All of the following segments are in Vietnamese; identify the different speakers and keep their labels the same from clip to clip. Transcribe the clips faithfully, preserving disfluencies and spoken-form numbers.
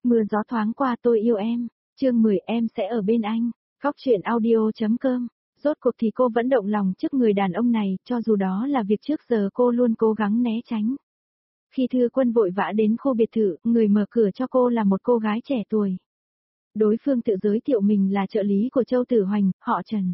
Speaker 1: Mưa gió thoáng qua tôi yêu em, chương mười em sẽ ở bên anh, góc truyện audio.com. Rốt cuộc thì cô vẫn động lòng trước người đàn ông này, cho dù đó là việc trước giờ cô luôn cố gắng né tránh. Khi Thư Quân vội vã đến khu biệt thự, người mở cửa cho cô là một cô gái trẻ tuổi. Đối phương tự giới thiệu mình là trợ lý của Châu Tử Hoành, họ Trần.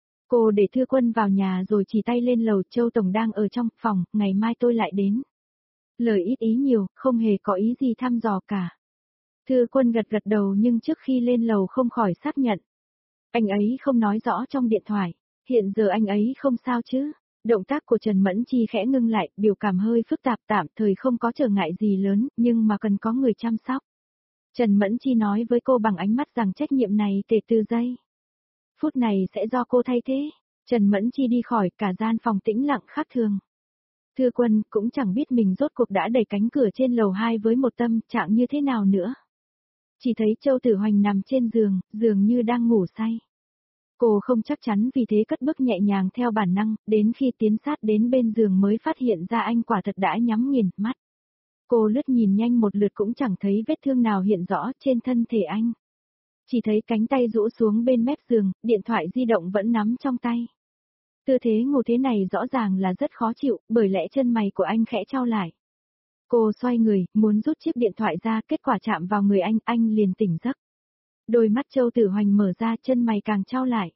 Speaker 1: Cô để Thư Quân vào nhà rồi chỉ tay lên lầu, Châu Tổng đang ở trong phòng, ngày mai tôi lại đến. Lời ít ý nhiều, không hề có ý gì thăm dò cả. Thư Quân gật gật đầu nhưng trước khi lên lầu không khỏi xác nhận. Anh ấy không nói rõ trong điện thoại, hiện giờ anh ấy không sao chứ. Động tác của Trần Mẫn Chi khẽ ngưng lại, biểu cảm hơi phức tạp, tạm thời không có trở ngại gì lớn, nhưng mà cần có người chăm sóc. Trần Mẫn Chi nói với cô bằng ánh mắt rằng trách nhiệm này kể từ giây phút này sẽ do cô thay thế. Trần Mẫn Chi đi khỏi, cả gian phòng tĩnh lặng khác thường. Thư Quân cũng chẳng biết mình rốt cuộc đã đẩy cánh cửa trên lầu hai với một tâm trạng như thế nào nữa. Chỉ thấy Châu Tử Hoành nằm trên giường, dường như đang ngủ say. Cô không chắc chắn vì thế cất bước nhẹ nhàng theo bản năng, đến khi tiến sát đến bên giường mới phát hiện ra anh quả thật đã nhắm nghiền mắt. Cô lướt nhìn nhanh một lượt cũng chẳng thấy vết thương nào hiện rõ trên thân thể anh. Chỉ thấy cánh tay rũ xuống bên mép giường, điện thoại di động vẫn nắm trong tay. Tư thế ngủ thế này rõ ràng là rất khó chịu, bởi lẽ chân mày của anh khẽ chau lại. Cô xoay người, muốn rút chiếc điện thoại ra, kết quả chạm vào người anh, anh liền tỉnh giấc. Đôi mắt Châu Tử Hoành mở ra, chân mày càng chau lại.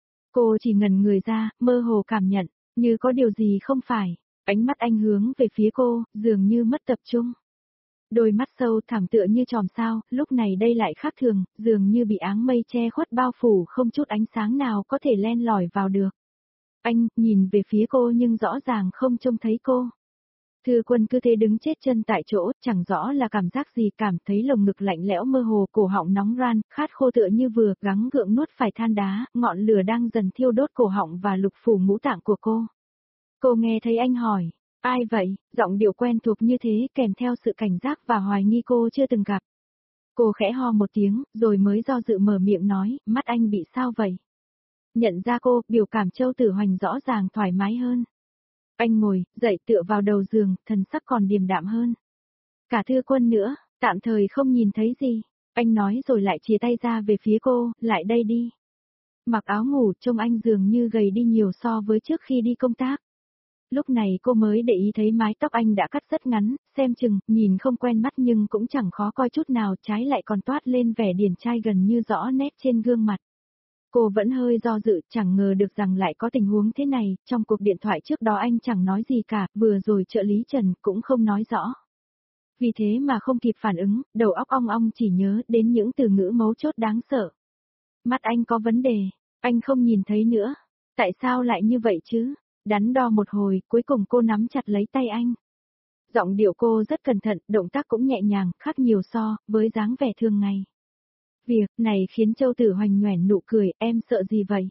Speaker 1: Cô chỉ ngẩn người ra, mơ hồ cảm nhận, như có điều gì không phải. Ánh mắt anh hướng về phía cô, dường như mất tập trung. Đôi mắt sâu thẳm tựa như chòm sao, lúc này đây lại khác thường, dường như bị áng mây che khuất bao phủ, không chút ánh sáng nào có thể len lỏi vào được. Anh nhìn về phía cô nhưng rõ ràng không trông thấy cô. Thư Quân cứ thế đứng chết chân tại chỗ, chẳng rõ là cảm giác gì, cảm thấy lồng ngực lạnh lẽo mơ hồ, cổ họng nóng ran, khát khô tựa như vừa gắng gượng nuốt phải than đá, ngọn lửa đang dần thiêu đốt cổ họng và lục phủ ngũ tạng của cô. Cô nghe thấy anh hỏi, ai vậy, giọng điệu quen thuộc như thế kèm theo sự cảnh giác và hoài nghi cô chưa từng gặp. Cô khẽ ho một tiếng, rồi mới do dự mở miệng nói, mắt anh bị sao vậy? Nhận ra cô, biểu cảm Châu Tử Hoành rõ ràng thoải mái hơn. Anh ngồi, dậy tựa vào đầu giường, thần sắc còn điềm đạm hơn. Cả Thư Quân nữa, tạm thời không nhìn thấy gì. Anh nói rồi lại chìa tay ra về phía cô, lại đây đi. Mặc áo ngủ, trông anh dường như gầy đi nhiều so với trước khi đi công tác. Lúc này cô mới để ý thấy mái tóc anh đã cắt rất ngắn, xem chừng, nhìn không quen mắt nhưng cũng chẳng khó coi chút nào, trái lại còn toát lên vẻ điển trai gần như rõ nét trên gương mặt. Cô vẫn hơi do dự, chẳng ngờ được rằng lại có tình huống thế này, trong cuộc điện thoại trước đó anh chẳng nói gì cả, vừa rồi trợ lý Trần cũng không nói rõ. Vì thế mà không kịp phản ứng, đầu óc ong ong chỉ nhớ đến những từ ngữ mấu chốt đáng sợ. Mắt anh có vấn đề, anh không nhìn thấy nữa. Tại sao lại như vậy chứ? Đắn đo một hồi, cuối cùng cô nắm chặt lấy tay anh. Giọng điệu cô rất cẩn thận, động tác cũng nhẹ nhàng, khác nhiều so với dáng vẻ thường ngày. Việc này khiến Châu Tử Hoành nhoẻn nụ cười, em sợ gì vậy?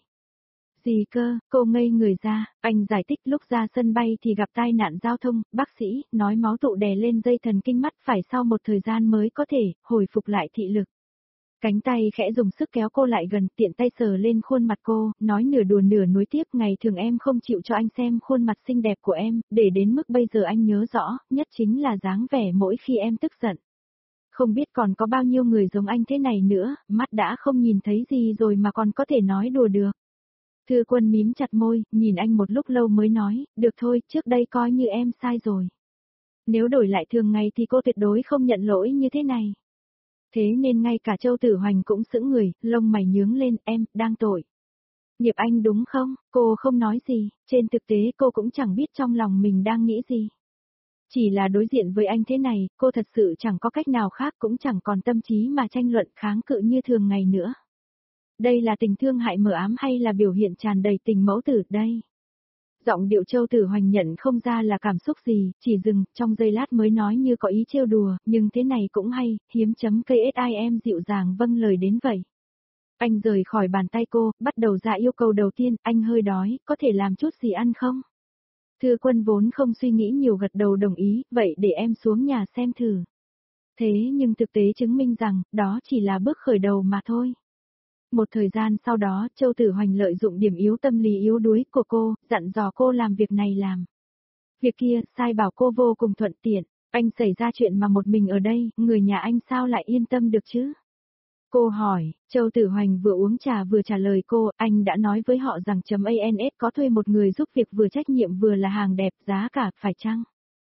Speaker 1: Gì cơ, cô ngây người ra, anh giải thích lúc ra sân bay thì gặp tai nạn giao thông, bác sĩ nói máu tụ đè lên dây thần kinh mắt, phải sau một thời gian mới có thể hồi phục lại thị lực. Cánh tay khẽ dùng sức kéo cô lại gần, tiện tay sờ lên khuôn mặt cô, nói nửa đùa nửa nuối tiếp, ngày thường em không chịu cho anh xem khuôn mặt xinh đẹp của em, để đến mức bây giờ anh nhớ rõ, nhất chính là dáng vẻ mỗi khi em tức giận. Không biết còn có bao nhiêu người giống anh thế này nữa, mắt đã không nhìn thấy gì rồi mà còn có thể nói đùa được. Thư Quân mím chặt môi, nhìn anh một lúc lâu mới nói, được thôi, trước đây coi như em sai rồi. Nếu đổi lại thường ngày thì cô tuyệt đối không nhận lỗi như thế này. Thế nên ngay cả Châu Tử Hoành cũng sững người, lông mày nhướng lên, em, đang tội. Nghiệp anh đúng không? Cô không nói gì, trên thực tế cô cũng chẳng biết trong lòng mình đang nghĩ gì. Chỉ là đối diện với anh thế này, cô thật sự chẳng có cách nào khác, cũng chẳng còn tâm trí mà tranh luận kháng cự như thường ngày nữa. Đây là tình thương hại mờ ám hay là biểu hiện tràn đầy tình mẫu tử đây? Giọng điệu Châu Tử Hoành nhận không ra là cảm xúc gì, chỉ dừng, trong giây lát mới nói như có ý trêu đùa, nhưng thế này cũng hay, hiếm chấm cây ét i em dịu dàng vâng lời đến vậy. Anh rời khỏi bàn tay cô, bắt đầu ra yêu cầu đầu tiên, anh hơi đói, có thể làm chút gì ăn không? Thư Quân vốn không suy nghĩ nhiều gật đầu đồng ý, vậy để em xuống nhà xem thử. Thế nhưng thực tế chứng minh rằng, đó chỉ là bước khởi đầu mà thôi. Một thời gian sau đó, Châu Tử Hoành lợi dụng điểm yếu tâm lý yếu đuối của cô, dặn dò cô làm việc này làm. Việc kia, sai bảo cô vô cùng thuận tiện. Anh xảy ra chuyện mà một mình ở đây, người nhà anh sao lại yên tâm được chứ? Cô hỏi, Châu Tử Hoành vừa uống trà vừa trả lời cô, anh đã nói với họ rằng chấm a en ét có thuê một người giúp việc vừa trách nhiệm vừa là hàng đẹp, giá cả, phải chăng?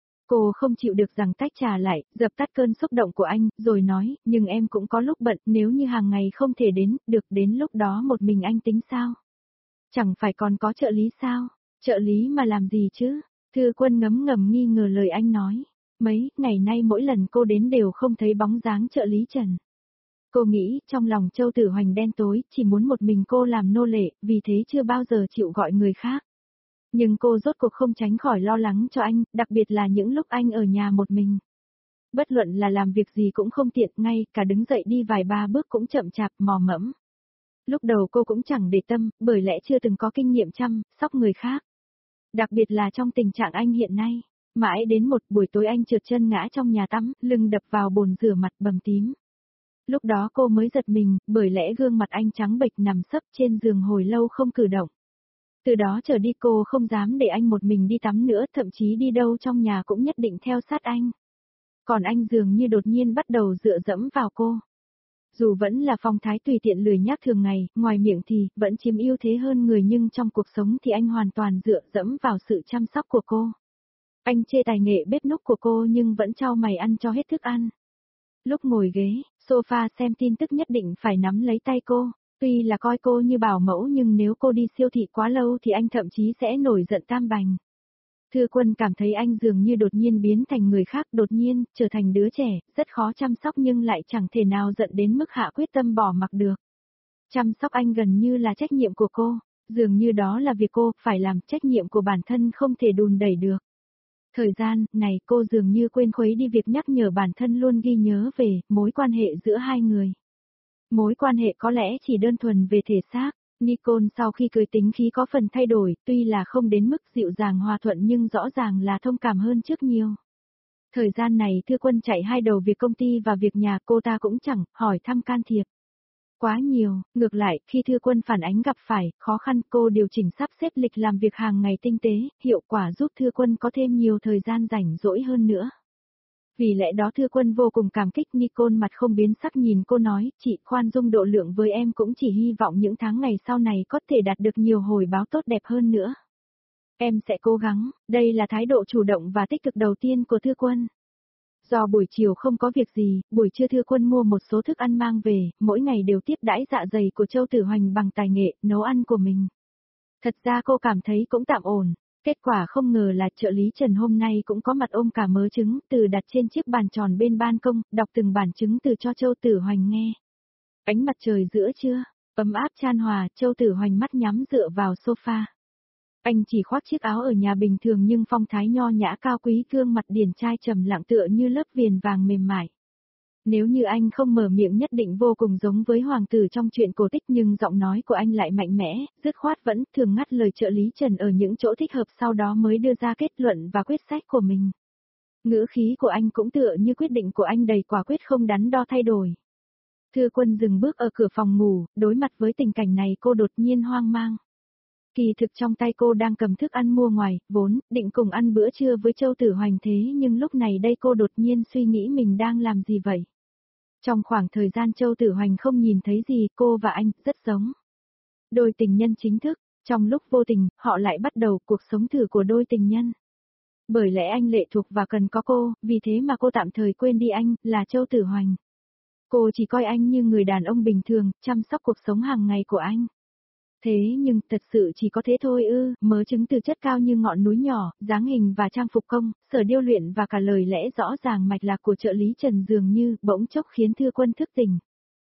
Speaker 1: Cô không chịu được rằng tách trà lại, dập tắt cơn xúc động của anh, rồi nói, nhưng em cũng có lúc bận, nếu như hàng ngày không thể đến, được đến lúc đó một mình anh tính sao? Chẳng phải còn có trợ lý sao? Trợ lý mà làm gì chứ? Thư Quân ngấm ngầm nghi ngờ lời anh nói. Mấy ngày nay mỗi lần cô đến đều không thấy bóng dáng trợ lý Trần. Cô nghĩ trong lòng Châu Tử Hoành đen tối, chỉ muốn một mình cô làm nô lệ, vì thế chưa bao giờ chịu gọi người khác. Nhưng cô rốt cuộc không tránh khỏi lo lắng cho anh, đặc biệt là những lúc anh ở nhà một mình. Bất luận là làm việc gì cũng không tiện, ngay cả đứng dậy đi vài ba bước cũng chậm chạp, mò mẫm. Lúc đầu cô cũng chẳng để tâm, bởi lẽ chưa từng có kinh nghiệm chăm sóc người khác. Đặc biệt là trong tình trạng anh hiện nay. Mãi đến một buổi tối anh trượt chân ngã trong nhà tắm, lưng đập vào bồn rửa mặt bầm tím. Lúc đó cô mới giật mình, bởi lẽ gương mặt anh trắng bệch nằm sấp trên giường hồi lâu không cử động. Từ đó trở đi cô không dám để anh một mình đi tắm nữa, thậm chí đi đâu trong nhà cũng nhất định theo sát anh. Còn anh dường như đột nhiên bắt đầu dựa dẫm vào cô. Dù vẫn là phong thái tùy tiện lười nhác thường ngày, ngoài miệng thì vẫn chiếm ưu thế hơn người, nhưng trong cuộc sống thì anh hoàn toàn dựa dẫm vào sự chăm sóc của cô. Anh chê tài nghệ bếp núc của cô nhưng vẫn trao mày ăn cho hết thức ăn. Lúc ngồi ghế, sofa xem tin tức nhất định phải nắm lấy tay cô. Tuy là coi cô như bảo mẫu nhưng nếu cô đi siêu thị quá lâu thì anh thậm chí sẽ nổi giận tam bành. Thư Quân cảm thấy anh dường như đột nhiên biến thành người khác, đột nhiên, trở thành đứa trẻ, rất khó chăm sóc nhưng lại chẳng thể nào giận đến mức hạ quyết tâm bỏ mặc được. Chăm sóc anh gần như là trách nhiệm của cô, dường như đó là việc cô phải làm, trách nhiệm của bản thân không thể đùn đẩy được. Thời gian này cô dường như quên khuấy đi việc nhắc nhở bản thân luôn ghi nhớ về mối quan hệ giữa hai người. Mối quan hệ có lẽ chỉ đơn thuần về thể xác. Nicole sau khi cưới tính khí có phần thay đổi, tuy là không đến mức dịu dàng hòa thuận nhưng rõ ràng là thông cảm hơn trước nhiều. Thời gian này Thư Quân chạy hai đầu việc công ty và việc nhà, cô ta cũng chẳng hỏi thăm can thiệp quá nhiều, ngược lại, khi Thư Quân phản ánh gặp phải khó khăn, cô điều chỉnh sắp xếp lịch làm việc hàng ngày tinh tế, hiệu quả giúp Thư Quân có thêm nhiều thời gian rảnh rỗi hơn nữa. Vì lẽ đó Thư Quân vô cùng cảm kích. Nicole mặt không biến sắc nhìn cô nói, chị khoan dung độ lượng với em, cũng chỉ hy vọng những tháng ngày sau này có thể đạt được nhiều hồi báo tốt đẹp hơn nữa. Em sẽ cố gắng, đây là thái độ chủ động và tích cực đầu tiên của Thư Quân. Do buổi chiều không có việc gì, buổi trưa Thư Quân mua một số thức ăn mang về, mỗi ngày đều tiếp đãi dạ dày của Châu Tử Hoành bằng tài nghệ nấu ăn của mình. Thật ra cô cảm thấy cũng tạm ổn. Kết quả không ngờ là trợ lý Trần hôm nay cũng có mặt ôm cả mớ trứng, từ đặt trên chiếc bàn tròn bên ban công, đọc từng bản chứng từ cho Châu Tử Hoành nghe. Ánh mặt trời giữa trưa, ấm áp chan hòa, Châu Tử Hoành mắt nhắm dựa vào sofa. Anh chỉ khoác chiếc áo ở nhà bình thường nhưng phong thái nho nhã cao quý, gương mặt điển trai trầm lặng tựa như lớp viền vàng mềm mại. Nếu như anh không mở miệng nhất định vô cùng giống với hoàng tử trong truyện cổ tích, nhưng giọng nói của anh lại mạnh mẽ, dứt khoát, vẫn thường ngắt lời trợ lý Trần ở những chỗ thích hợp, sau đó mới đưa ra kết luận và quyết sách của mình. Ngữ khí của anh cũng tựa như quyết định của anh đầy quả quyết không đắn đo thay đổi. Thư Quân dừng bước ở cửa phòng ngủ, đối mặt với tình cảnh này cô đột nhiên hoang mang. Kỳ thực trong tay cô đang cầm thức ăn mua ngoài, vốn định cùng ăn bữa trưa với Châu Tử Hoành, thế nhưng lúc này đây cô đột nhiên suy nghĩ mình đang làm gì vậy. Trong khoảng thời gian Châu Tử Hoành không nhìn thấy gì, cô và anh rất giống. Đôi tình nhân chính thức, trong lúc vô tình, họ lại bắt đầu cuộc sống thử của đôi tình nhân. Bởi lẽ anh lệ thuộc và cần có cô, vì thế mà cô tạm thời quên đi anh, là Châu Tử Hoành. Cô chỉ coi anh như người đàn ông bình thường, chăm sóc cuộc sống hàng ngày của anh. Thế nhưng, thật sự chỉ có thế thôi ư, mớ trứng từ chất cao như ngọn núi nhỏ, dáng hình và trang phục công, sở điêu luyện và cả lời lẽ rõ ràng mạch lạc của trợ lý Trần dường như bỗng chốc khiến Thư Quân thức tỉnh.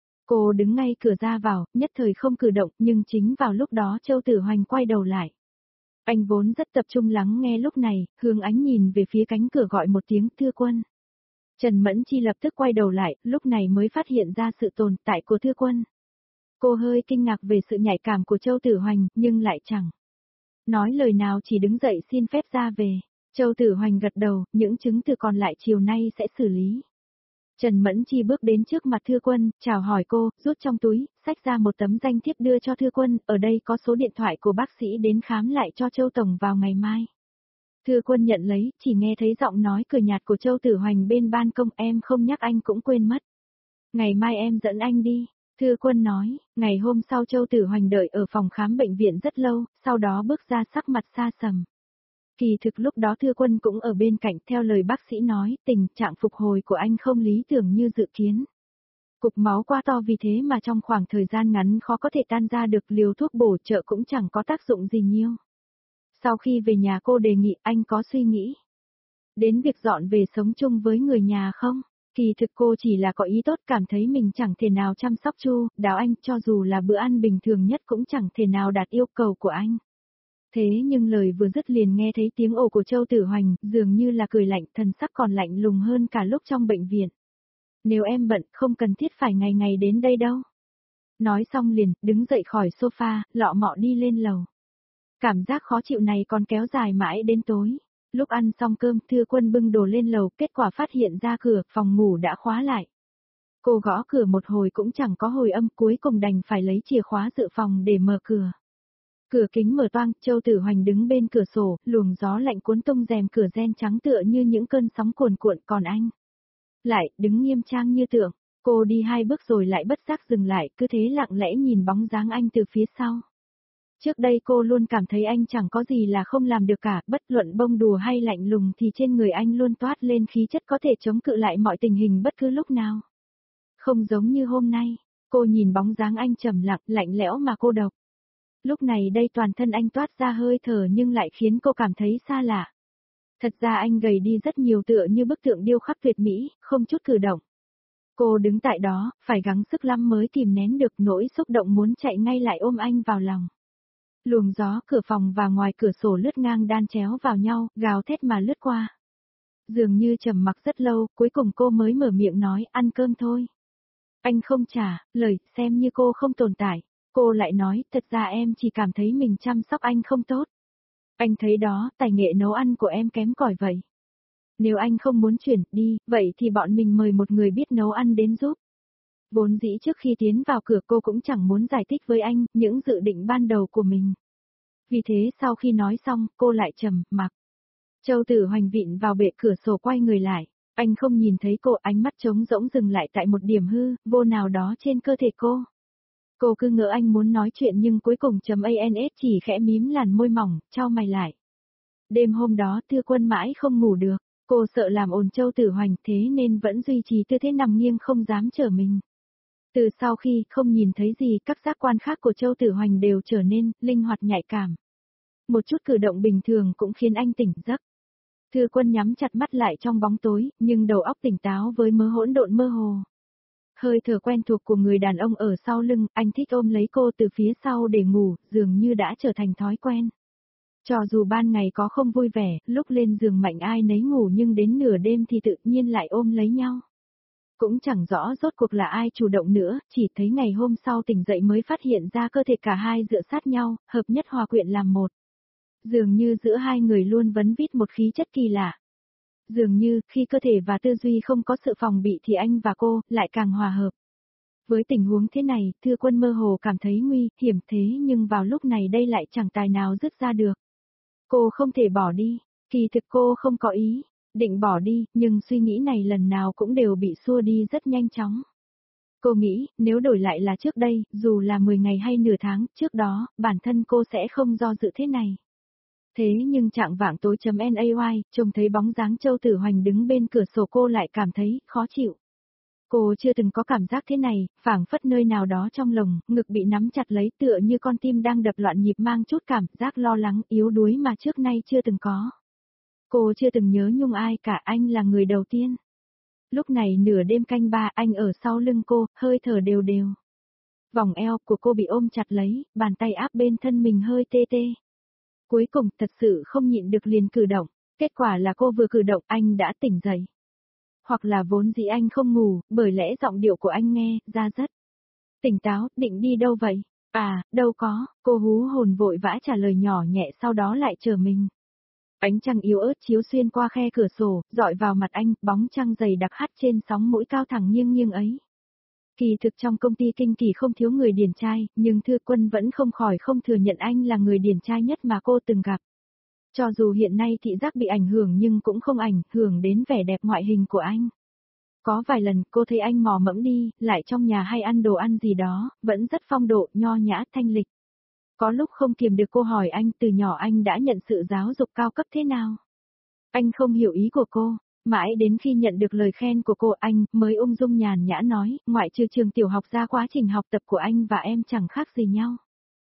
Speaker 1: Cô đứng ngay cửa ra vào, nhất thời không cử động, nhưng chính vào lúc đó Châu Tử Hoành quay đầu lại. Anh vốn rất tập trung lắng nghe, lúc này, hướng ánh nhìn về phía cánh cửa gọi một tiếng, Thư Quân. Trần Mẫn Chi lập tức quay đầu lại, lúc này mới phát hiện ra sự tồn tại của Thư Quân. Cô hơi kinh ngạc về sự nhạy cảm của Châu Tử Hoành, nhưng lại chẳng nói lời nào, chỉ đứng dậy xin phép ra về. Châu Tử Hoành gật đầu, những chứng từ còn lại chiều nay sẽ xử lý. Trần Mẫn Chi bước đến trước mặt Thư Quân, chào hỏi cô, rút trong túi, xách ra một tấm danh thiếp đưa cho Thư Quân, ở đây có số điện thoại của bác sĩ đến khám lại cho Châu Tổng vào ngày mai. Thư Quân nhận lấy, chỉ nghe thấy giọng nói cười nhạt của Châu Tử Hoành bên ban công, em không nhắc anh cũng quên mất. Ngày mai em dẫn anh đi. Thư Quân nói, ngày hôm sau Châu Tử Hoành đợi ở phòng khám bệnh viện rất lâu, sau đó bước ra sắc mặt xa sầm. Kỳ thực lúc đó Thư Quân cũng ở bên cạnh, theo lời bác sĩ nói, tình trạng phục hồi của anh không lý tưởng như dự kiến. Cục máu quá to vì thế mà trong khoảng thời gian ngắn khó có thể tan ra được, liều thuốc bổ trợ cũng chẳng có tác dụng gì nhiều. Sau khi về nhà cô đề nghị anh có suy nghĩ đến việc dọn về sống chung với người nhà không? Kỳ thực cô chỉ là có ý tốt, cảm thấy mình chẳng thể nào chăm sóc chu đáo anh, cho dù là bữa ăn bình thường nhất cũng chẳng thể nào đạt yêu cầu của anh. Thế nhưng lời vừa dứt liền nghe thấy tiếng ồ của Châu Tử Hoành, dường như là cười lạnh, thần sắc còn lạnh lùng hơn cả lúc trong bệnh viện. Nếu em bận, không cần thiết phải ngày ngày đến đây đâu. Nói xong liền, đứng dậy khỏi sofa, lọ mọ đi lên lầu. Cảm giác khó chịu này còn kéo dài mãi đến tối. Lúc ăn xong cơm, Thư Quân bưng đồ lên lầu, kết quả phát hiện ra cửa phòng ngủ đã khóa lại. Cô gõ cửa một hồi cũng chẳng có hồi âm, cuối cùng đành phải lấy chìa khóa dự phòng để mở cửa. Cửa kính mở toang, Châu Tử Hoành đứng bên cửa sổ, luồng gió lạnh cuốn tung rèm cửa ren trắng tựa như những cơn sóng cuồn cuộn, còn anh lại đứng nghiêm trang như tượng. Cô đi hai bước rồi lại bất giác dừng lại, cứ thế lặng lẽ nhìn bóng dáng anh từ phía sau. Trước đây cô luôn cảm thấy anh chẳng có gì là không làm được cả, bất luận bông đùa hay lạnh lùng thì trên người anh luôn toát lên khí chất có thể chống cự lại mọi tình hình bất cứ lúc nào. Không giống như hôm nay, cô nhìn bóng dáng anh trầm lặng, lạnh lẽo mà cô độc. Lúc này đây toàn thân anh toát ra hơi thở nhưng lại khiến cô cảm thấy xa lạ. Thật ra anh gầy đi rất nhiều, tựa như bức tượng điêu khắc tuyệt mỹ, không chút cử động. Cô đứng tại đó, phải gắng sức lắm mới kìm nén được nỗi xúc động muốn chạy ngay lại ôm anh vào lòng. Luồng gió cửa phòng và ngoài cửa sổ lướt ngang đan chéo vào nhau, gào thét mà lướt qua. Dường như trầm mặc rất lâu, cuối cùng cô mới mở miệng nói, ăn cơm thôi. Anh không trả lời, xem như cô không tồn tại. Cô lại nói, thật ra em chỉ cảm thấy mình chăm sóc anh không tốt. Anh thấy đó, tài nghệ nấu ăn của em kém cỏi vậy. Nếu anh không muốn chuyển đi, vậy thì bọn mình mời một người biết nấu ăn đến giúp. Vốn dĩ trước khi tiến vào cửa cô cũng chẳng muốn giải thích với anh những dự định ban đầu của mình. Vì thế sau khi nói xong, cô lại trầm mặc. Châu Tử Hoành vịn vào bệ cửa sổ quay người lại. Anh không nhìn thấy cô, ánh mắt trống rỗng dừng lại tại một điểm hư, vô nào đó trên cơ thể cô. Cô cứ ngỡ anh muốn nói chuyện nhưng cuối cùng chấm ans chỉ khẽ mím làn môi mỏng, chau mày lại. Đêm hôm đó Thư Quân mãi không ngủ được, cô sợ làm ồn Châu Tử Hoành thế nên vẫn duy trì tư thế nằm nghiêng không dám trở mình. Từ sau khi không nhìn thấy gì, các giác quan khác của Châu Tử Hoành đều trở nên linh hoạt nhạy cảm. Một chút cử động bình thường cũng khiến anh tỉnh giấc. Thư Quân nhắm chặt mắt lại trong bóng tối, nhưng đầu óc tỉnh táo với mớ hỗn độn mơ hồ. Hơi thở quen thuộc của người đàn ông ở sau lưng, anh thích ôm lấy cô từ phía sau để ngủ, dường như đã trở thành thói quen. Cho dù ban ngày có không vui vẻ, lúc lên giường mạnh ai nấy ngủ nhưng đến nửa đêm thì tự nhiên lại ôm lấy nhau. Cũng chẳng rõ rốt cuộc là ai chủ động nữa, chỉ thấy ngày hôm sau tỉnh dậy mới phát hiện ra cơ thể cả hai dựa sát nhau, hợp nhất hòa quyện làm một. Dường như giữa hai người luôn vấn vít một khí chất kỳ lạ. Dường như, khi cơ thể và tư duy không có sự phòng bị thì anh và cô lại càng hòa hợp. Với tình huống thế này, Thư Quân mơ hồ cảm thấy nguy hiểm thế nhưng vào lúc này đây lại chẳng tài nào dứt ra được. Cô không thể bỏ đi, kỳ thực cô không có ý định bỏ đi, nhưng suy nghĩ này lần nào cũng đều bị xua đi rất nhanh chóng. Cô nghĩ, nếu đổi lại là trước đây, dù là mười ngày hay nửa tháng, trước đó, bản thân cô sẽ không do dự thế này. Thế nhưng trạng vạng tối chấm nay, trông thấy bóng dáng Châu Tử Hoành đứng bên cửa sổ cô lại cảm thấy khó chịu. Cô chưa từng có cảm giác thế này, phảng phất nơi nào đó trong lồng, ngực bị nắm chặt lấy tựa như con tim đang đập loạn nhịp mang chút cảm giác lo lắng, yếu đuối mà trước nay chưa từng có. Cô chưa từng nhớ nhung ai cả, anh là người đầu tiên. Lúc này nửa đêm canh ba, anh ở sau lưng cô, hơi thở đều đều. Vòng eo của cô bị ôm chặt lấy, bàn tay áp bên thân mình hơi tê tê. Cuối cùng thật sự không nhịn được liền cử động, kết quả là cô vừa cử động anh đã tỉnh dậy. Hoặc là vốn dĩ anh không ngủ, bởi lẽ giọng điệu của anh nghe ra rất tỉnh táo, định đi đâu vậy? À, đâu có, cô hú hồn vội vã trả lời nhỏ nhẹ sau đó lại chờ mình. Ánh trăng yếu ớt chiếu xuyên qua khe cửa sổ, dọi vào mặt anh, bóng trăng dày đặc hắt trên sóng mũi cao thẳng nghiêng nghiêng ấy. Kỳ thực trong công ty kinh kỳ không thiếu người điển trai, nhưng Thư Quân vẫn không khỏi không thừa nhận anh là người điển trai nhất mà cô từng gặp. Cho dù hiện nay thị giác bị ảnh hưởng nhưng cũng không ảnh hưởng đến vẻ đẹp ngoại hình của anh. Có vài lần cô thấy anh mò mẫm đi, lại trong nhà hay ăn đồ ăn gì đó, vẫn rất phong độ, nho nhã, thanh lịch. Có lúc không kiềm được cô hỏi anh từ nhỏ anh đã nhận sự giáo dục cao cấp thế nào. Anh không hiểu ý của cô, mãi đến khi nhận được lời khen của cô anh mới ung dung nhàn nhã nói, ngoại trừ trường tiểu học ra quá trình học tập của anh và em chẳng khác gì nhau.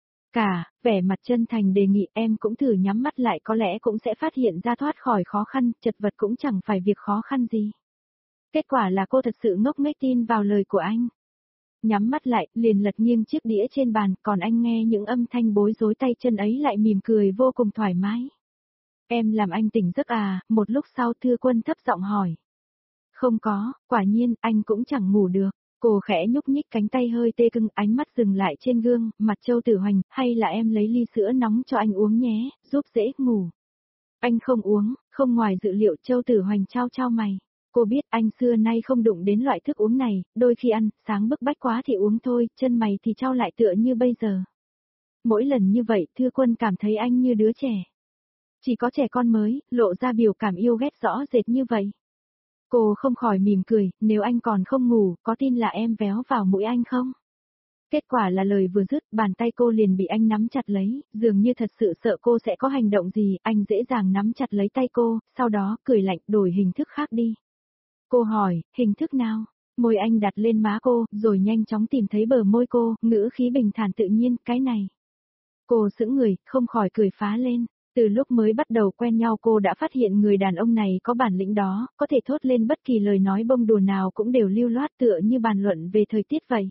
Speaker 1: Cả, vẻ mặt chân thành đề nghị em cũng thử nhắm mắt lại có lẽ cũng sẽ phát hiện ra thoát khỏi khó khăn, chật vật cũng chẳng phải việc khó khăn gì. Kết quả là cô thật sự ngốc nghếch tin vào lời của anh. Nhắm mắt lại, liền lật nghiêng chiếc đĩa trên bàn, còn anh nghe những âm thanh bối rối tay chân ấy lại mỉm cười vô cùng thoải mái. Em làm anh tỉnh giấc à, một lúc sau Thư Quân thấp giọng hỏi. Không có, quả nhiên, anh cũng chẳng ngủ được. Cô khẽ nhúc nhích cánh tay hơi tê cưng, ánh mắt dừng lại trên gương, mặt Châu Tử Hoành, hay là em lấy ly sữa nóng cho anh uống nhé, giúp dễ ngủ. Anh không uống, không ngoài dự liệu Châu Tử Hoành trao trao mày. Cô biết anh xưa nay không đụng đến loại thức uống này, đôi khi ăn, sáng bức bách quá thì uống thôi, chân mày thì trao lại tựa như bây giờ. Mỗi lần như vậy Thư Quân cảm thấy anh như đứa trẻ. Chỉ có trẻ con mới, lộ ra biểu cảm yêu ghét rõ rệt như vậy. Cô không khỏi mỉm cười, nếu anh còn không ngủ, có tin là em véo vào mũi anh không? Kết quả là lời vừa dứt, bàn tay cô liền bị anh nắm chặt lấy, dường như thật sự sợ cô sẽ có hành động gì, anh dễ dàng nắm chặt lấy tay cô, sau đó cười lạnh đổi hình thức khác đi. Cô hỏi, hình thức nào? Môi anh đặt lên má cô, rồi nhanh chóng tìm thấy bờ môi cô, ngữ khí bình thản tự nhiên, cái này. Cô sững người, không khỏi cười phá lên. Từ lúc mới bắt đầu quen nhau cô đã phát hiện người đàn ông này có bản lĩnh đó, có thể thốt lên bất kỳ lời nói bông đùa nào cũng đều lưu loát tựa như bàn luận về thời tiết vậy.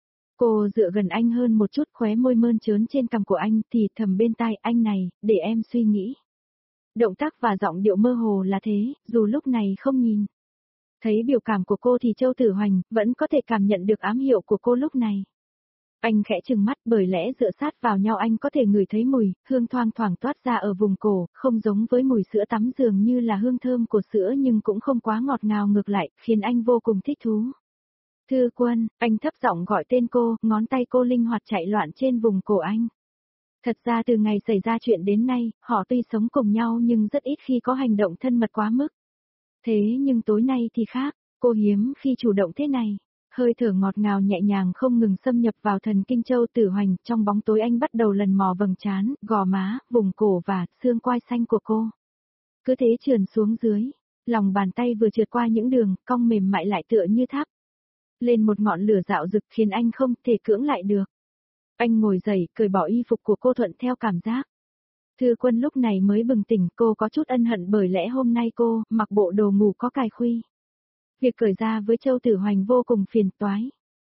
Speaker 1: Cô dựa gần anh hơn một chút, khóe môi mơn trớn trên cằm của anh thì thầm bên tai anh này, để em suy nghĩ. Động tác và giọng điệu mơ hồ là thế, dù lúc này không nhìn. Thấy biểu cảm của cô thì Châu Tử Hoành vẫn có thể cảm nhận được ám hiệu của cô lúc này. Anh khẽ trừng mắt bởi lẽ dựa sát vào nhau anh có thể ngửi thấy mùi, hương thoang thoảng toát ra ở vùng cổ, không giống với mùi sữa tắm dường như là hương thơm của sữa nhưng cũng không quá ngọt ngào ngược lại, khiến anh vô cùng thích thú. Thư Quân, anh thấp giọng gọi tên cô, ngón tay cô linh hoạt chạy loạn trên vùng cổ anh. Thật ra từ ngày xảy ra chuyện đến nay, họ tuy sống cùng nhau nhưng rất ít khi có hành động thân mật quá mức. Thế nhưng tối nay thì khác, cô hiếm khi chủ động thế này. Hơi thở ngọt ngào nhẹ nhàng không ngừng xâm nhập vào thần kinh Châu Tử Hoành, trong bóng tối anh bắt đầu lần mò vầng trán, gò má, vùng cổ và xương quai xanh của cô. Cứ thế trườn xuống dưới, lòng bàn tay vừa trượt qua những đường cong mềm mại lại tựa như tháp lên một ngọn lửa dạo rực khiến anh không thể cưỡng lại được. Anh ngồi dậy, cởi bỏ y phục của cô thuận theo cảm giác. Thư Quân lúc này mới bừng tỉnh, cô có chút ân hận bởi lẽ hôm nay cô mặc bộ đồ ngủ có cài khuy. Việc cởi ra với Châu Tử Hoành vô cùng phiền toái.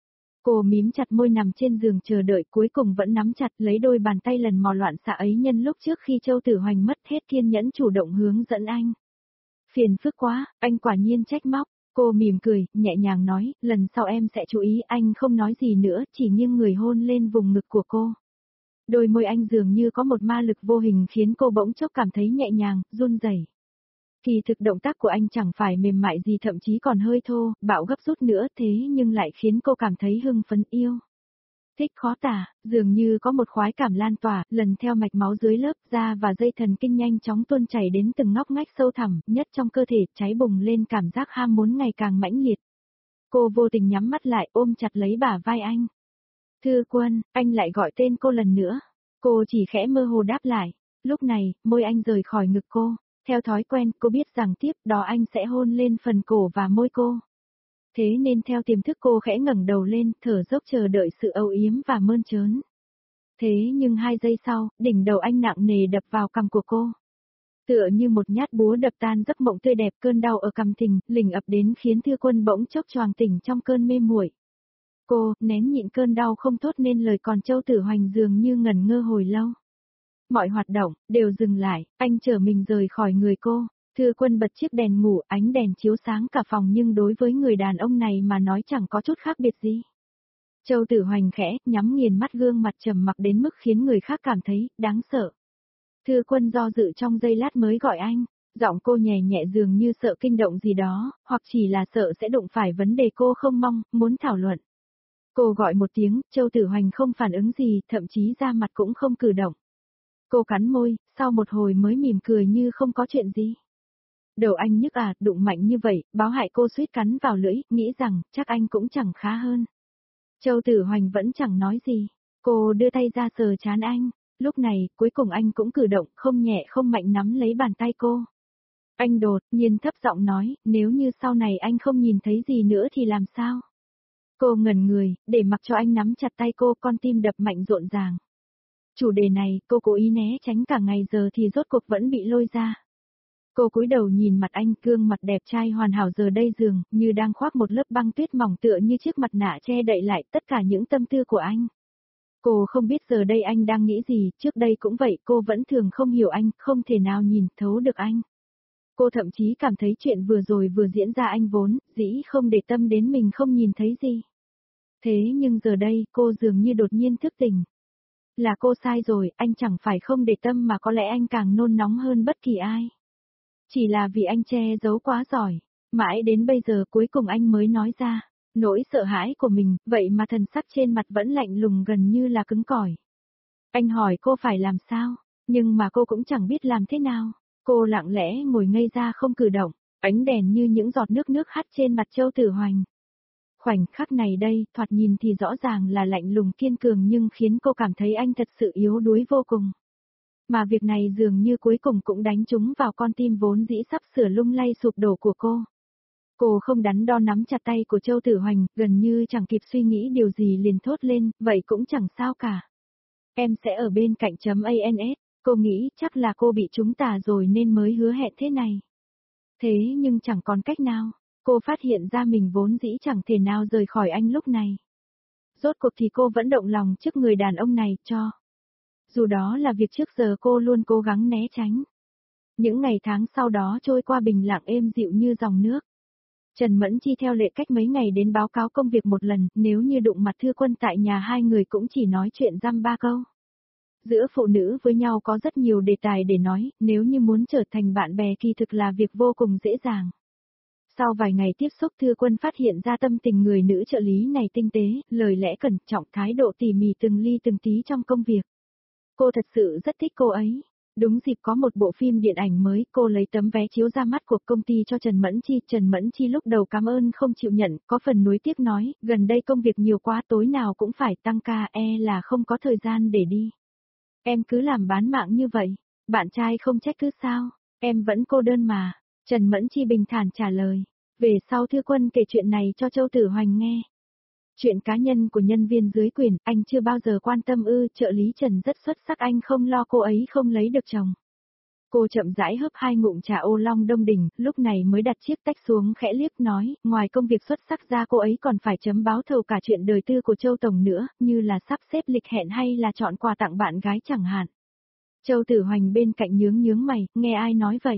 Speaker 1: Cô mím chặt môi nằm trên giường chờ đợi cuối cùng vẫn nắm chặt lấy đôi bàn tay lần mò loạn xạ ấy nhân lúc trước khi Châu Tử Hoành mất hết kiên nhẫn chủ động hướng dẫn anh. Phiền phức quá, anh quả nhiên trách móc. Cô mỉm cười, nhẹ nhàng nói, lần sau em sẽ chú ý. Anh không nói gì nữa, chỉ nghiêng người hôn lên vùng ngực của cô. Đôi môi anh dường như có một ma lực vô hình khiến cô bỗng chốc cảm thấy nhẹ nhàng, run rẩy. Kỳ thực động tác của anh chẳng phải mềm mại gì, thậm chí còn hơi thô, bạo gấp rút nữa, thế nhưng lại khiến cô cảm thấy hưng phấn yêu. Thích khó tả, dường như có một khoái cảm lan tỏa, lần theo mạch máu dưới lớp da và dây thần kinh nhanh chóng tuôn chảy đến từng ngóc ngách sâu thẳm, nhất trong cơ thể, cháy bùng lên cảm giác ham muốn ngày càng mãnh liệt. Cô vô tình nhắm mắt lại, ôm chặt lấy bả vai anh. Thư Quân, anh lại gọi tên cô lần nữa. Cô chỉ khẽ mơ hồ đáp lại. Lúc này, môi anh rời khỏi ngực cô. Theo thói quen, cô biết rằng tiếp đó anh sẽ hôn lên phần cổ và môi cô. Thế nên theo tiềm thức cô khẽ ngẩng đầu lên, thở dốc chờ đợi sự âu yếm và mơn trớn. Thế nhưng hai giây sau, đỉnh đầu anh nặng nề đập vào cằm của cô. Tựa như một nhát búa đập tan giấc mộng tươi đẹp, cơn đau ở cằm thình lình ập đến khiến Thư Quân bỗng chốc choàng tỉnh trong cơn mê muội. Cô nén nhịn cơn đau không thốt nên lời, còn Châu Tử Hoành dường như ngẩn ngơ hồi lâu. Mọi hoạt động đều dừng lại, anh chở mình rời khỏi người cô. Thư Quân bật chiếc đèn ngủ, ánh đèn chiếu sáng cả phòng nhưng đối với người đàn ông này mà nói chẳng có chút khác biệt gì. Châu Tử Hoành khẽ nhắm nghiền mắt, gương mặt trầm mặc đến mức khiến người khác cảm thấy đáng sợ. Thư Quân do dự trong giây lát mới gọi anh, giọng cô nhẹ nhẹ dường như sợ kinh động gì đó, hoặc chỉ là sợ sẽ đụng phải vấn đề cô không mong muốn thảo luận. Cô gọi một tiếng, Châu Tử Hoành không phản ứng gì, thậm chí da mặt cũng không cử động. Cô cắn môi, sau một hồi mới mỉm cười như không có chuyện gì. Đầu anh nhức à, đụng mạnh như vậy, báo hại cô suýt cắn vào lưỡi, nghĩ rằng, chắc anh cũng chẳng khá hơn. Châu Tử Hoành vẫn chẳng nói gì. Cô đưa tay ra sờ trán anh. Lúc này, cuối cùng anh cũng cử động, không nhẹ không mạnh nắm lấy bàn tay cô. Anh đột nhiên thấp giọng nói, nếu như sau này anh không nhìn thấy gì nữa thì làm sao? Cô ngẩn người, để mặc cho anh nắm chặt tay cô, con tim đập mạnh rộn ràng. Chủ đề này, cô cố ý né tránh cả ngày giờ thì rốt cuộc vẫn bị lôi ra. Cô cúi đầu nhìn mặt anh, gương mặt đẹp trai hoàn hảo giờ đây dường như đang khoác một lớp băng tuyết mỏng tựa như chiếc mặt nạ che đậy lại tất cả những tâm tư của anh. Cô không biết giờ đây anh đang nghĩ gì, trước đây cũng vậy, cô vẫn thường không hiểu anh, không thể nào nhìn thấu được anh. Cô thậm chí cảm thấy chuyện vừa rồi vừa diễn ra anh vốn, dĩ không để tâm đến mình không nhìn thấy gì. Thế nhưng giờ đây, cô dường như đột nhiên thức tỉnh. Là cô sai rồi, anh chẳng phải không để tâm mà có lẽ anh càng nôn nóng hơn bất kỳ ai. Chỉ là vì anh che giấu quá giỏi, mãi đến bây giờ cuối cùng anh mới nói ra, nỗi sợ hãi của mình, vậy mà thần sắc trên mặt vẫn lạnh lùng gần như là cứng cỏi. Anh hỏi cô phải làm sao, nhưng mà cô cũng chẳng biết làm thế nào. Cô lặng lẽ ngồi ngây ra không cử động, ánh đèn như những giọt nước nước hắt trên mặt Châu Tử Hoành. Khoảnh khắc này đây, thoạt nhìn thì rõ ràng là lạnh lùng kiên cường nhưng khiến cô cảm thấy anh thật sự yếu đuối vô cùng. Mà việc này dường như cuối cùng cũng đánh trúng vào con tim vốn dĩ sắp sửa lung lay sụp đổ của cô. Cô không đắn đo nắm chặt tay của Châu Tử Hoành, gần như chẳng kịp suy nghĩ điều gì liền thốt lên, vậy cũng chẳng sao cả. Em sẽ ở bên cạnh chấm a n s. Cô nghĩ chắc là cô bị trúng tà rồi nên mới hứa hẹn thế này. Thế nhưng chẳng còn cách nào, cô phát hiện ra mình vốn dĩ chẳng thể nào rời khỏi anh lúc này. Rốt cuộc thì cô vẫn động lòng trước người đàn ông này cho. Dù đó là việc trước giờ cô luôn cố gắng né tránh. Những ngày tháng sau đó trôi qua bình lặng êm dịu như dòng nước. Trần Mẫn Chi theo lệ cách mấy ngày đến báo cáo công việc một lần, nếu như đụng mặt Thư Quân tại nhà hai người cũng chỉ nói chuyện dăm ba câu. Giữa phụ nữ với nhau có rất nhiều đề tài để nói, nếu như muốn trở thành bạn bè kỳ thực là việc vô cùng dễ dàng. Sau vài ngày tiếp xúc Thư Quân phát hiện ra tâm tình người nữ trợ lý này tinh tế, lời lẽ cẩn trọng, thái độ tỉ mỉ từng ly từng tí trong công việc. Cô thật sự rất thích cô ấy. Đúng dịp có một bộ phim điện ảnh mới, cô lấy tấm vé chiếu ra mắt của công ty cho Trần Mẫn Chi. Trần Mẫn Chi lúc đầu cảm ơn không chịu nhận, có phần nuối tiếc nói, gần đây công việc nhiều quá tối nào cũng phải tăng ca, e là không có thời gian để đi. Em cứ làm bán mạng như vậy, bạn trai không trách cứ sao, em vẫn cô đơn mà. Trần Mẫn Chi bình thản trả lời. Về sau Thư Quân kể chuyện này cho Châu Tử Hoành nghe. Chuyện cá nhân của nhân viên dưới quyền, anh chưa bao giờ quan tâm ư, trợ lý Trần rất xuất sắc, anh không lo cô ấy không lấy được chồng. Cô chậm rãi hớp hai ngụm trà ô long đông đỉnh, lúc này mới đặt chiếc tách xuống khẽ liếc nói, ngoài công việc xuất sắc ra cô ấy còn phải chấm báo thầu cả chuyện đời tư của Châu Tổng nữa, như là sắp xếp lịch hẹn hay là chọn quà tặng bạn gái chẳng hạn. Châu Tử Hoành bên cạnh nhướng nhướng mày, nghe ai nói vậy?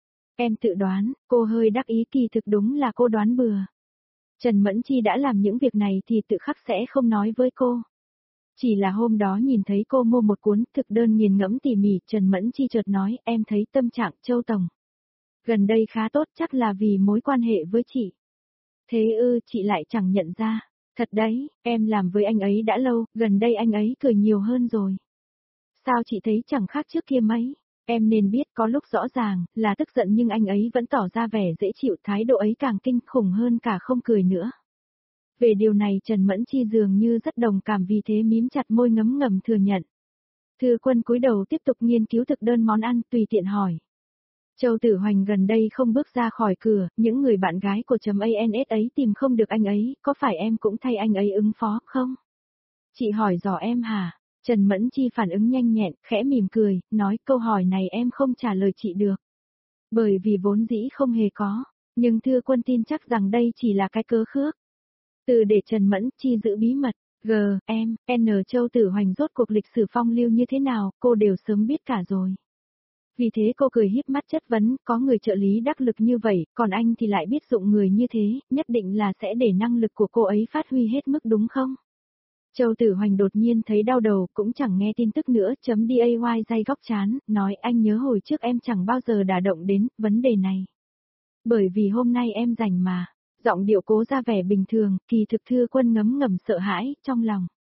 Speaker 1: Em tự đoán, cô hơi đắc ý, kỳ thực đúng là cô đoán bừa. Trần Mẫn Chi đã làm những việc này thì tự khắc sẽ không nói với cô. Chỉ là hôm đó nhìn thấy cô mua một cuốn thực đơn nghiền ngẫm tỉ mỉ, Trần Mẫn Chi chợt nói, em thấy tâm trạng Châu Tổng gần đây khá tốt, chắc là vì mối quan hệ với chị. Thế ư, chị lại chẳng nhận ra. Thật đấy, em làm với anh ấy đã lâu, gần đây anh ấy cười nhiều hơn rồi. Sao chị thấy chẳng khác trước kia mấy? Em nên biết có lúc rõ ràng là tức giận nhưng anh ấy vẫn tỏ ra vẻ dễ chịu, thái độ ấy càng kinh khủng hơn cả không cười nữa. Về điều này Trần Mẫn Chi dường như rất đồng cảm, vì thế mím chặt môi ngấm ngầm thừa nhận. Thư Quân cúi đầu tiếp tục nghiên cứu thực đơn món ăn, tùy tiện hỏi. Châu Tử Hoành gần đây không bước ra khỏi cửa, những người bạn gái của chấm a n s ấy tìm không được anh ấy, có phải em cũng thay anh ấy ứng phó không? Chị hỏi dò em hả? Trần Mẫn Chi phản ứng nhanh nhẹn, khẽ mỉm cười, nói câu hỏi này em không trả lời chị được. Bởi vì vốn dĩ không hề có, nhưng Thư Quân tin chắc rằng đây chỉ là cái cớ khước. Từ để Trần Mẫn Chi giữ bí mật, G, em, N Châu Tử Hoành rốt cuộc lịch sử phong lưu như thế nào, cô đều sớm biết cả rồi. Vì thế cô cười híp mắt chất vấn, có người trợ lý đắc lực như vậy, còn anh thì lại biết dụng người như thế, nhất định là sẽ để năng lực của cô ấy phát huy hết mức đúng không? Châu Tử Hoành đột nhiên thấy đau đầu, cũng chẳng nghe tin tức nữa, chấm D A Y day góc chán, nói anh nhớ hồi trước em chẳng bao giờ đả động đến vấn đề này. Bởi vì hôm nay em rảnh mà. Giọng điệu cố ra vẻ bình thường, kỳ thực Thư Quân ngấm ngầm sợ hãi trong lòng.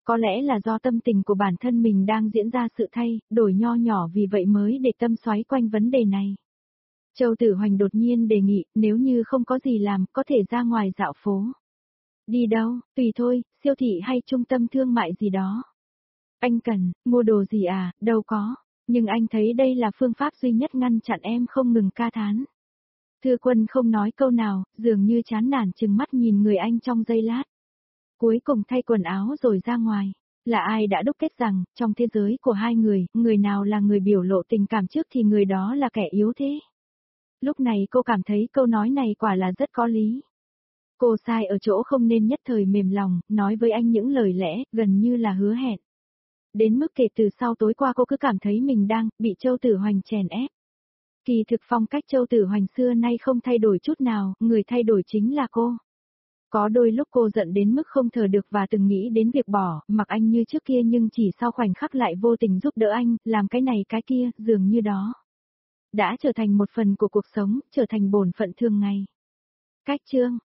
Speaker 1: Có lẽ là do tâm tình của bản thân mình đang diễn ra sự thay, đổi nho nhỏ vì vậy mới để tâm xoáy quanh vấn đề này. Châu Tử Hoành đột nhiên đề nghị, nếu như không có gì làm, có thể ra ngoài dạo phố. Đi đâu, tùy thôi, siêu thị hay trung tâm thương mại gì đó. Anh cần, mua đồ gì à, đâu có. Nhưng anh thấy đây là phương pháp duy nhất ngăn chặn em không ngừng ca thán. Thư Quân không nói câu nào, dường như chán nản chừng mắt nhìn người anh trong giây lát. Cuối cùng thay quần áo rồi ra ngoài. Là ai đã đúc kết rằng, trong thế giới của hai người, người nào là người biểu lộ tình cảm trước thì người đó là kẻ yếu thế. Lúc này cô cảm thấy câu nói này quả là rất có lý. Cô sai ở chỗ không nên nhất thời mềm lòng, nói với anh những lời lẽ, gần như là hứa hẹn. Đến mức kể từ sau tối qua cô cứ cảm thấy mình đang, bị Châu Tử Hoành chèn ép. Kỳ thực phong cách Châu Tử Hoành xưa nay không thay đổi chút nào, người thay đổi chính là cô. Có đôi lúc cô giận đến mức không thở được và từng nghĩ đến việc bỏ, mặc anh như trước kia nhưng chỉ sau khoảnh khắc lại vô tình giúp đỡ anh, làm cái này cái kia, dường như đó. Đã trở thành một phần của cuộc sống, trở thành bổn phận thường ngày. Cách chương